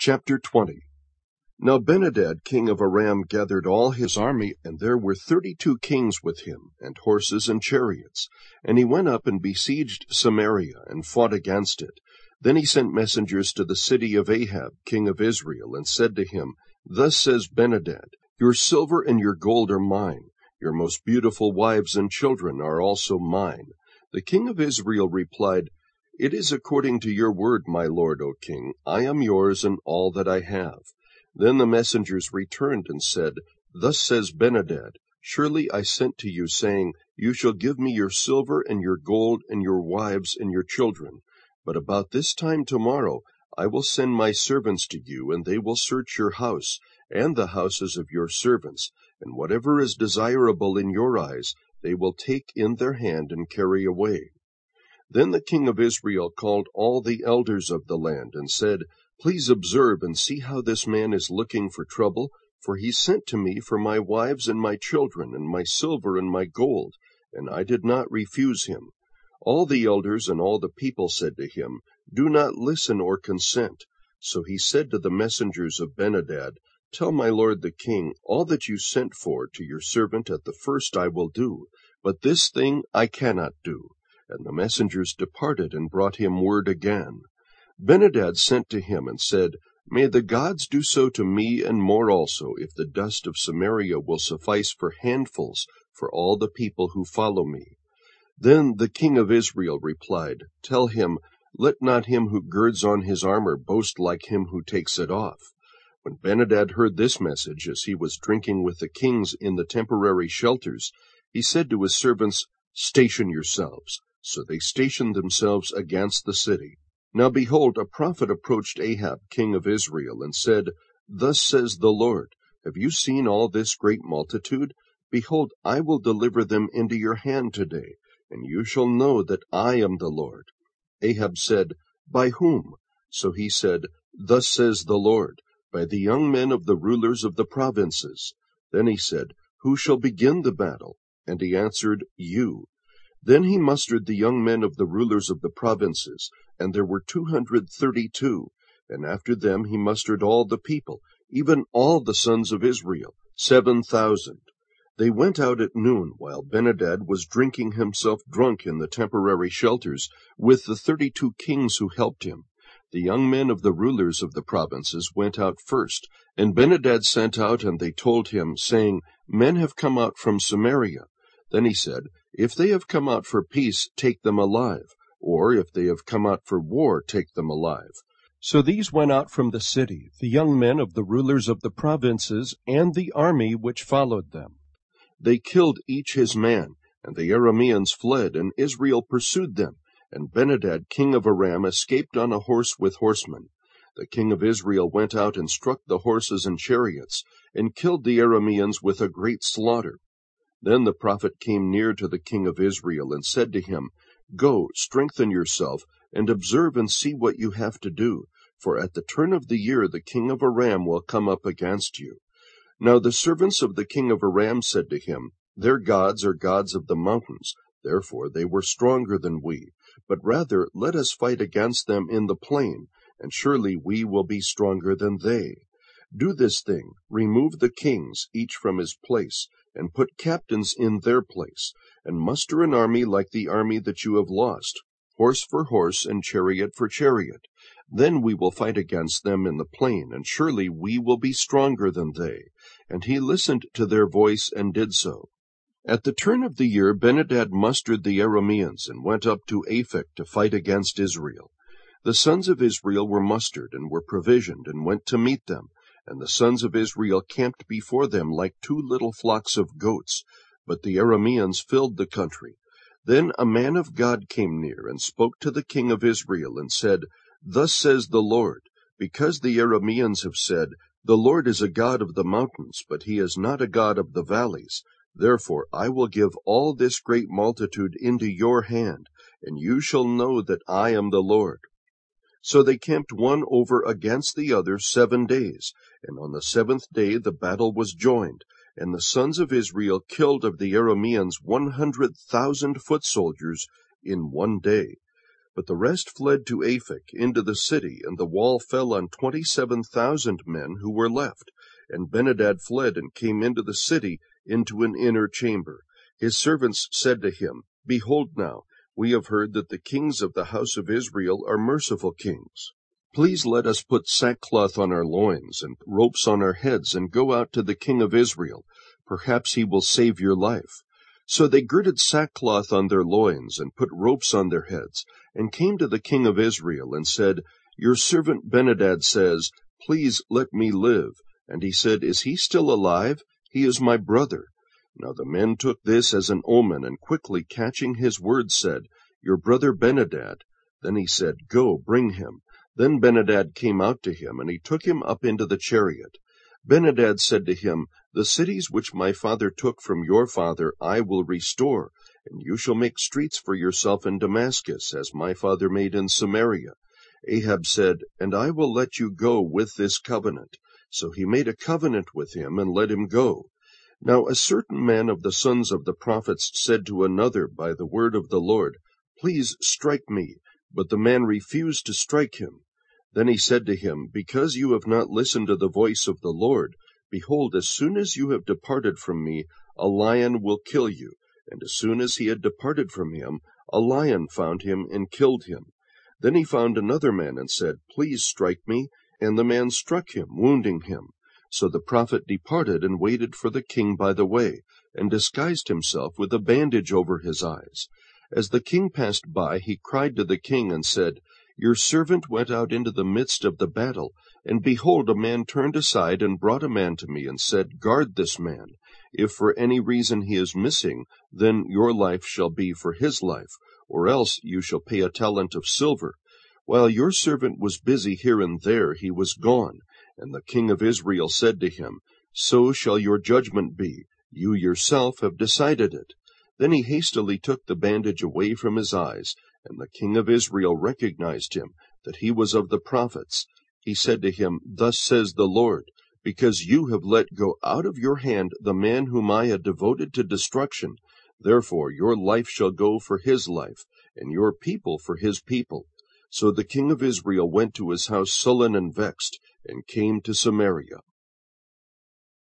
Chapter 20. Now Benhadad king of Aram gathered all his army, and there were 32 kings with him, and horses and chariots. And he went up and besieged Samaria, and fought against it. Then he sent messengers to the city of Ahab king of Israel, and said to him, Thus says Benhadad, Your silver and your gold are mine. Your most beautiful wives and children are also mine. The king of Israel replied, It is according to your word, my lord, O king. I am yours and all that I have. Then the messengers returned and said, Thus says Benhadad, Surely I sent to you, saying, You shall give me your silver and your gold and your wives and your children. But about this time tomorrow I will send my servants to you, and they will search your house and the houses of your servants, and whatever is desirable in your eyes they will take in their hand and carry away. Then the king of Israel called all the elders of the land, and said, Please observe and see how this man is looking for trouble, for he sent to me for my wives and my children, and my silver and my gold, and I did not refuse him. All the elders and all the people said to him, Do not listen or consent. So he said to the messengers of Benhadad, Tell my lord the king, all that you sent for to your servant at the first I will do, but this thing I cannot do. And the messengers departed and brought him word again. Benhadad sent to him and said, May the gods do so to me and more also, if the dust of Samaria will suffice for handfuls for all the people who follow me. Then the king of Israel replied, Tell him, Let not him who girds on his armor boast like him who takes it off. When Benhadad heard this message, as he was drinking with the kings in the temporary shelters, he said to his servants, Station yourselves. So they stationed themselves against the city. Now behold, a prophet approached Ahab king of Israel, and said, Thus says the Lord, Have you seen all this great multitude? Behold, I will deliver them into your hand today, and you shall know that I am the Lord. Ahab said, By whom? So he said, Thus says the Lord, By the young men of the rulers of the provinces. Then he said, Who shall begin the battle? And he answered, You. Then he mustered the young men of the rulers of the provinces, and there were 232. And after them he mustered all the people, even all the sons of Israel, 7,000. They went out at noon, while Benhadad was drinking himself drunk in the temporary shelters, with the 32 kings who helped him. The young men of the rulers of the provinces went out first, and Benhadad sent out, and they told him, saying, Men have come out from Samaria. Then he said, If they have come out for peace, take them alive, or if they have come out for war, take them alive. So these went out from the city, the young men of the rulers of the provinces, and the army which followed them. They killed each his man, and the Arameans fled, and Israel pursued them, and Benhadad king of Aram escaped on a horse with horsemen. The king of Israel went out and struck the horses and chariots, and killed the Arameans with a great slaughter. Then the prophet came near to the king of Israel, and said to him, Go, strengthen yourself, and observe and see what you have to do, for at the turn of the year the king of Aram will come up against you. Now the servants of the king of Aram said to him, Their gods are gods of the mountains, therefore they were stronger than we. But rather let us fight against them in the plain, and surely we will be stronger than they. Do this thing, remove the kings, each from his place, and put captains in their place, and muster an army like the army that you have lost, horse for horse and chariot for chariot. Then we will fight against them in the plain, and surely we will be stronger than they. And he listened to their voice and did so. At the turn of the year Benhadad mustered the Arameans, and went up to Aphek to fight against Israel. The sons of Israel were mustered, and were provisioned, and went to meet them. And the sons of Israel camped before them like 2 little flocks of goats, but the Arameans filled the country. Then a man of God came near, and spoke to the king of Israel, and said, Thus says the Lord, Because the Arameans have said, The Lord is a God of the mountains, but he is not a God of the valleys, therefore I will give all this great multitude into your hand, and you shall know that I am the Lord. So they camped one over against the other 7 days, and on the 7th day the battle was joined, and the sons of Israel killed of the Arameans 100,000 foot soldiers in one day. But the rest fled to Aphek into the city, and the wall fell on 27,000 men who were left. And Benhadad fled and came into the city into an inner chamber. His servants said to him, Behold now, we have heard that the kings of the house of Israel are merciful kings. Please let us put sackcloth on our loins and ropes on our heads and go out to the king of Israel. Perhaps he will save your life. So they girded sackcloth on their loins and put ropes on their heads, and came to the king of Israel and said, Your servant Benhadad says, Please let me live. And he said, Is he still alive? He is my brother. Now the men took this as an omen, and quickly catching his words said, Your brother Benhadad. Then he said, Go, bring him. Then Benhadad came out to him, and he took him up into the chariot. Benhadad said to him, The cities which my father took from your father I will restore, and you shall make streets for yourself in Damascus, as my father made in Samaria. Ahab said, And I will let you go with this covenant. So he made a covenant with him, and let him go. Now a certain man of the sons of the prophets said to another by the word of the Lord, Please strike me. But the man refused to strike him. Then he said to him, Because you have not listened to the voice of the Lord, behold, as soon as you have departed from me, a lion will kill you. And as soon as he had departed from him, a lion found him and killed him. Then he found another man and said, Please strike me. And the man struck him, wounding him. So the prophet departed and waited for the king by the way, and disguised himself with a bandage over his eyes. As the king passed by, he cried to the king and said, Your servant went out into the midst of the battle, and behold, a man turned aside and brought a man to me and said, Guard this man. If for any reason he is missing, then your life shall be for his life, or else you shall pay a talent of silver. While your servant was busy here and there, he was gone. And the king of Israel said to him, So shall your judgment be. You yourself have decided it. Then he hastily took the bandage away from his eyes, and the king of Israel recognized him, that he was of the prophets. He said to him, Thus says the Lord, Because you have let go out of your hand the man whom I had devoted to destruction, therefore your life shall go for his life, and your people for his people. So the king of Israel went to his house sullen and vexed, and came to Samaria.